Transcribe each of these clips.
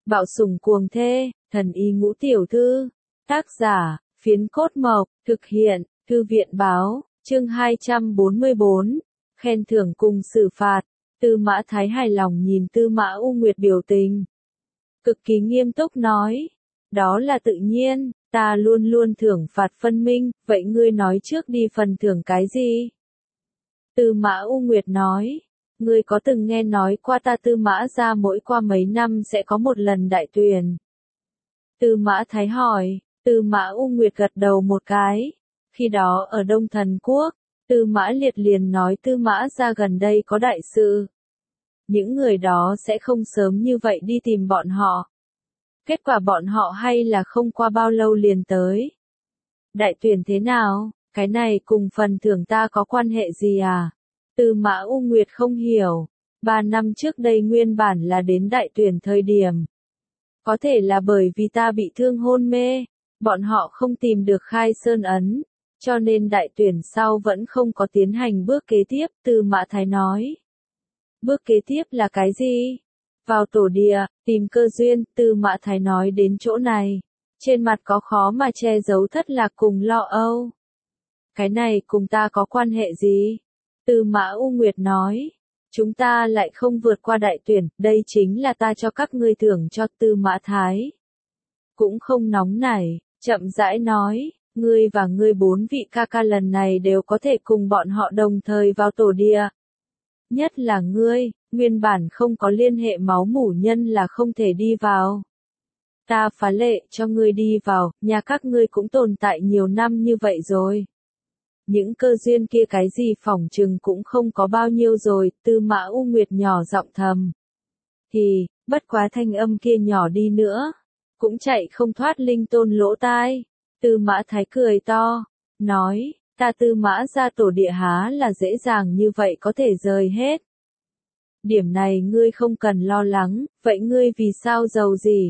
Bạo sủng cuồng thê, thần y ngũ tiểu thư. Tác giả, Phiến Cốt Mộc, thực hiện, Thư viện báo, chương 244, khen thưởng cùng xử phạt. Tư Mã Thái hài lòng nhìn Tư Mã U Nguyệt biểu tình. Cực kỳ nghiêm túc nói, đó là tự nhiên, ta luôn luôn thưởng phạt phân minh, vậy ngươi nói trước đi phần thưởng cái gì? Tư Mã U Nguyệt nói, ngươi có từng nghe nói qua ta Tư Mã gia mỗi qua mấy năm sẽ có một lần đại tuyển? Tư Mã Thái hỏi, Tư Mã U Nguyệt gật đầu một cái. Khi đó ở Đông Thần Quốc, Tư Mã Liệt liền nói Tư Mã gia gần đây có đại sự. Những người đó sẽ không sớm như vậy đi tìm bọn họ. Kết quả bọn họ hay là không qua bao lâu liền tới. Đại tuyển thế nào, cái này cùng phần thưởng ta có quan hệ gì à? Tư Mã U Nguyệt không hiểu. 3 năm trước đây nguyên bản là đến đại tuyển thời điểm. Có thể là bởi vì ta bị thương hôn mê, bọn họ không tìm được khai sơn ấn, cho nên đại tuyển sau vẫn không có tiến hành bước kế tiếp, Tư Mã Thái nói. Bước kế tiếp là cái gì? Vào tổ địa, tìm cơ duyên, Tư Mã Thái nói đến chỗ này. Trên mặt có khó mà che giấu thất lạc cùng lo âu. Cái này cùng ta có quan hệ gì? Tư Mã U Nguyệt nói. Chúng ta lại không vượt qua đại tuyển, đây chính là ta cho các ngươi thưởng cho. Tư Mã Thái cũng không nóng nảy, chậm rãi nói, ngươi và ngươi 4 vị ca ca lần này đều có thể cùng bọn họ đồng thời vào tổ địa. Nhất là ngươi, nguyên bản không có liên hệ máu mủ nhân là không thể đi vào. Ta phá lệ cho ngươi đi vào, nhà các ngươi cũng tồn tại nhiều năm như vậy rồi. Những cơ duyên kia cái gì phỏng chừng cũng không có bao nhiêu rồi, Tư Mã U Nguyệt nhỏ giọng thầm. Thì, bất quá thanh âm kia nhỏ đi nữa, cũng chạy không thoát Linh Tôn lỗ tai. Tư Mã Thái cười to, nói, ta Tư Mã gia tổ địa há là dễ dàng như vậy có thể rời hết. Điểm này ngươi không cần lo lắng, vậy ngươi vì sao giàu gì?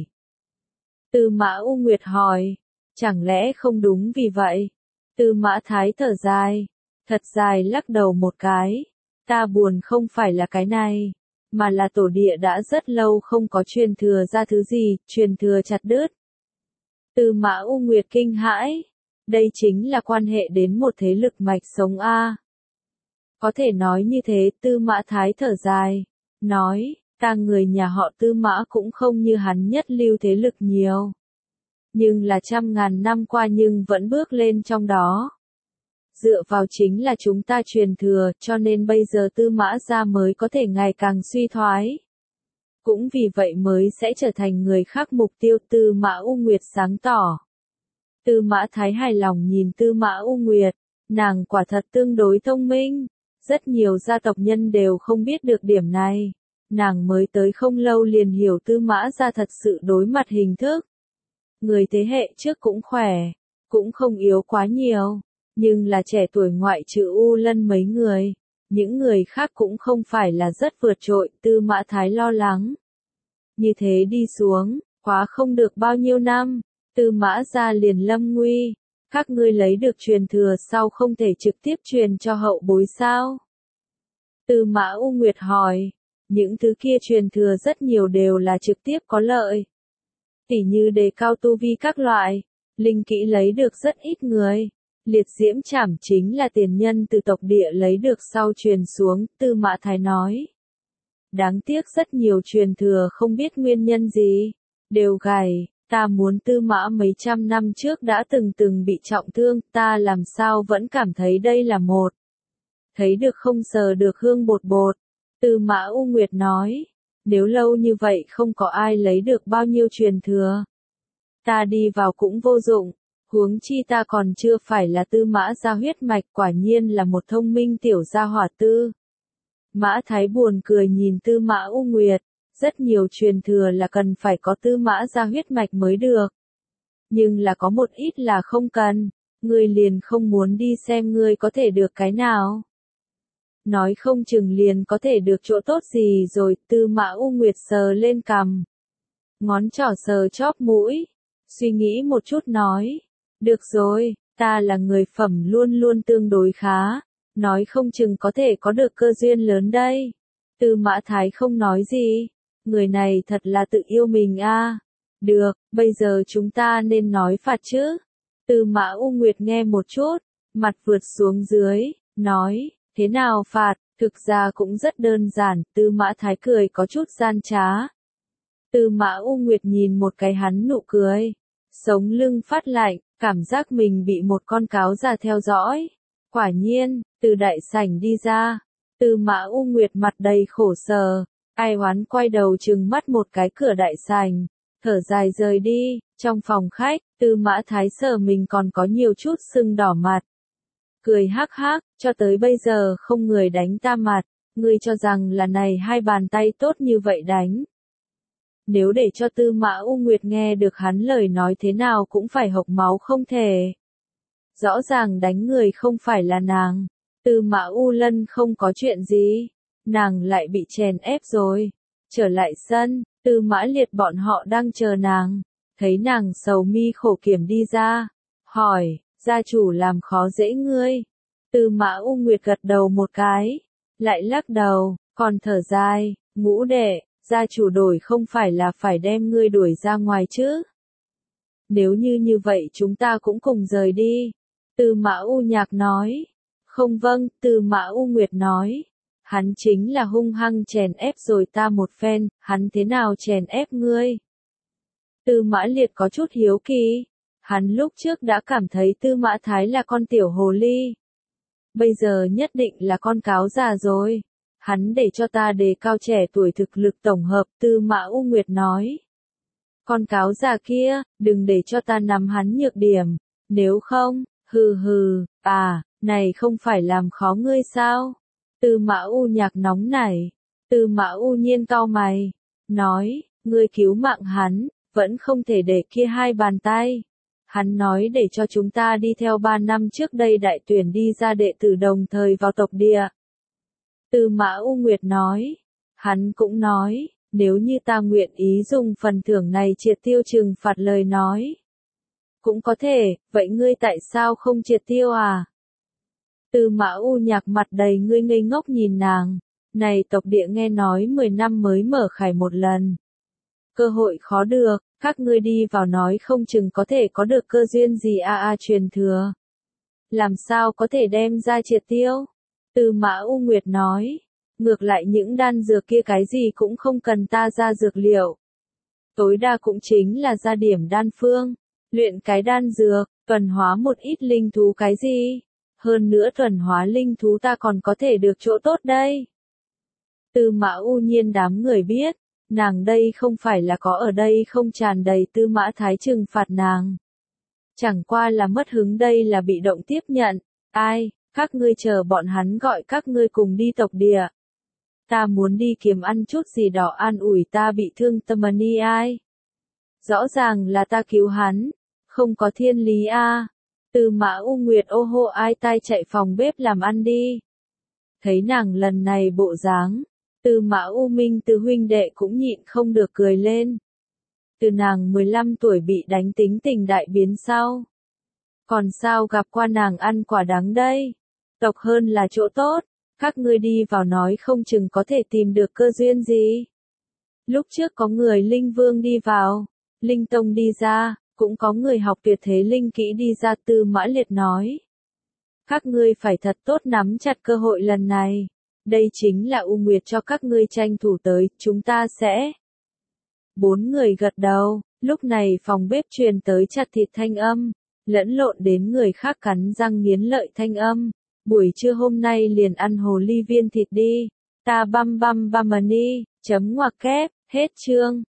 Tư Mã U Nguyệt hỏi, chẳng lẽ không đúng vì vậy? Tư Mã Thái thở dài, thật dài lắc đầu một cái, ta buồn không phải là cái này, mà là tổ địa đã rất lâu không có truyền thừa ra thứ gì, truyền thừa chặt đứt. Tư Mã U Nguyệt kinh hãi, đây chính là quan hệ đến một thế lực mạch sống a. Có thể nói như thế, Tư Mã Thái thở dài, nói, ta người nhà họ Tư Mã cũng không như hắn nhất lưu thế lực nhiều. Nhưng là trăm ngàn năm qua nhưng vẫn bước lên trong đó. Dựa vào chính là chúng ta truyền thừa, cho nên bây giờ Tư Mã gia mới có thể ngày càng suy thoái. Cũng vì vậy mới sẽ trở thành người khác mục tiêu. Tư Mã U Nguyệt sáng tỏ. Tư Mã Thái hài lòng nhìn Tư Mã U Nguyệt, nàng quả thật tương đối thông minh. Rất nhiều gia tộc nhân đều không biết được điểm này. Nàng mới tới không lâu liền hiểu Tư Mã gia thật sự đối mặt hình thức. Người thế hệ trước cũng khỏe, cũng không yếu quá nhiều, nhưng là trẻ tuổi ngoại trừ U Lân mấy người, những người khác cũng không phải là rất vượt trội. Tư Mã Thái lo lắng. Như thế đi xuống, quá không được bao nhiêu năm, Tư Mã gia liền lâm nguy, các ngươi lấy được truyền thừa sau không thể trực tiếp truyền cho hậu bối sao? Tư Mã U Nguyệt hỏi, những thứ kia truyền thừa rất nhiều đều là trực tiếp có lợi. Tỉ như đề cao tu vi các loại, linh kỹ lấy được rất ít người. Liệt diễm trảm chính là tiền nhân từ tộc địa lấy được sau truyền xuống, Tư Mã Thái nói. Đáng tiếc rất nhiều truyền thừa không biết nguyên nhân gì, đều gầy, ta muốn Tư Mã mấy trăm năm trước đã từng bị trọng thương, ta làm sao vẫn cảm thấy đây là một. Thấy được không sờ được hương bột bột, Tư Mã U Nguyệt nói. Nếu lâu như vậy không có ai lấy được bao nhiêu truyền thừa. Ta đi vào cũng vô dụng, huống chi ta còn chưa phải là Tư Mã gia huyết mạch, quả nhiên là một thông minh tiểu gia hỏa. Tư Mã Thái buồn cười nhìn Tư Mã U Nguyệt, rất nhiều truyền thừa là cần phải có Tư Mã gia huyết mạch mới được. Nhưng là có một ít là không cần, ngươi liền không muốn đi xem ngươi có thể được cái nào. Nói không chừng liền có thể được chỗ tốt gì rồi. Tư Mã U Nguyệt sờ lên cằm, ngón trỏ sờ chóp mũi, suy nghĩ một chút nói, được rồi, ta là người phẩm luôn luôn tương đối khá, nói không chừng có thể có được cơ duyên lớn đây. Tư Mã Thái không nói gì, người này thật là tự yêu mình a. Được, bây giờ chúng ta nên nói phạt chứ. Tư Mã U Nguyệt nghe một chút, mặt vượt xuống dưới, nói, thế nào phạt, thực ra cũng rất đơn giản, Tư Mã Thái cười có chút gian trá. Tư Mã U Nguyệt nhìn một cái hắn nụ cười, sống lưng phát lạnh, cảm giác mình bị một con cáo già theo dõi. Quả nhiên, từ đại sảnh đi ra, Tư Mã U Nguyệt mặt đầy khổ sở, ai oán quay đầu trừng mắt một cái cửa đại sảnh, thở dài rời đi. Trong phòng khách, Tư Mã Thái sợ mình còn có nhiều chút sưng đỏ mặt. Cười hắc hắc, cho tới bây giờ không người đánh ta mặt, ngươi cho rằng là này hai bàn tay tốt như vậy đánh. Nếu để cho Tư Mã U Nguyệt nghe được hắn lời nói thế nào cũng phải hộc máu không thể. Rõ ràng đánh người không phải là nàng. Tư Mã U Lân không có chuyện gì. Nàng lại bị chèn ép rồi. Trở lại sân, Tư Mã Liệt bọn họ đang chờ nàng. Thấy nàng sầu mi khổ kiểm đi ra. Hỏi, gia chủ làm khó dễ ngươi. Tư Mã U Nguyệt gật đầu một cái. Lại lắc đầu, còn thở dài, Ngũ đệ. Gia chủ đổi không phải là phải đem ngươi đuổi ra ngoài chứ. Nếu như vậy chúng ta cũng cùng rời đi. Tư Mã U Nhạc nói. Không vâng, Tư Mã U Nguyệt nói. Hắn chính là hung hăng chèn ép rồi ta một phen, hắn thế nào chèn ép ngươi? Tư Mã Liệt có chút hiếu kỳ. Hắn lúc trước đã cảm thấy Tư Mã Thái là con tiểu hồ ly. Bây giờ nhất định là con cáo già rồi. Hắn để cho ta đề cao trẻ tuổi thực lực tổng hợp, Tư Mã U Nguyệt nói. Con cáo già kia, đừng để cho ta nắm hắn nhược điểm, nếu không, hừ hừ, này không phải làm khó ngươi sao? Tư Mã U Nhạc nóng nảy, Tư Mã U Nhiên cau mày, nói, ngươi cứu mạng hắn, vẫn không thể để kia hai bàn tay. Hắn nói để cho chúng ta đi theo 3 năm trước đây đại tuyển đi ra đệ tử đồng thời vào tộc địa. Tư Mã U Nguyệt nói, hắn cũng nói, nếu như ta nguyện ý dùng phần thưởng này triệt tiêu trừng phạt lời nói. Cũng có thể, vậy ngươi tại sao không triệt tiêu à? Tư Mã U Nhạc mặt đầy ngươi ngây ngốc nhìn nàng, này tộc địa nghe nói 10 năm mới mở khải một lần. Cơ hội khó được, các ngươi đi vào nói không chừng có thể có được cơ duyên gì truyền thừa. Làm sao có thể đem ra triệt tiêu? Tư Mã U Nguyệt nói, ngược lại những đan dược kia cái gì cũng không cần ta ra dược liệu. Tối đa cũng chính là ra điểm đan phương, luyện cái đan dược, thuần hóa một ít linh thú cái gì. Hơn nữa thuần hóa linh thú ta còn có thể được chỗ tốt đây. Tư Mã U Nhiên đám người biết, nàng đây không phải là có ở đây không tràn đầy Tư Mã Thái trừng phạt nàng. Chẳng qua là mất hứng đây là bị động tiếp nhận, các ngươi chờ bọn hắn gọi các ngươi cùng đi tộc địa. Ta muốn đi kiếm ăn chút gì đó an ủi ta bị thương tâm ai. Rõ ràng là ta cứu hắn, không có thiên lý a. Tư Mã U Nguyệt ô hô ai tai chạy phòng bếp làm ăn đi. Thấy nàng lần này bộ dáng, Tư Mã U Minh từ huynh đệ cũng nhịn không được cười lên. Từ nàng 15 tuổi bị đánh tính tình đại biến sau. Còn sao gặp qua nàng ăn quả đắng đây? Tộc hơn là chỗ tốt, các ngươi đi vào nói không chừng có thể tìm được cơ duyên gì. Lúc trước có người Linh Vương đi vào, Linh Tông đi ra, cũng có người học tuyệt thế linh kỹ đi ra. Tư Mã Liệt nói. Các ngươi phải thật tốt nắm chặt cơ hội lần này. Đây chính là U Nguyệt cho các ngươi tranh thủ tới, chúng ta sẽ. 4 người gật đầu, lúc này phòng bếp truyền tới chặt thịt thanh âm, lẫn lộn đến người khác cắn răng nghiến lợi thanh âm. Buổi trưa hôm nay liền ăn hồ ly viên thịt đi. Ta băm băm băm đi, chấm ngoặc kép, hết chương.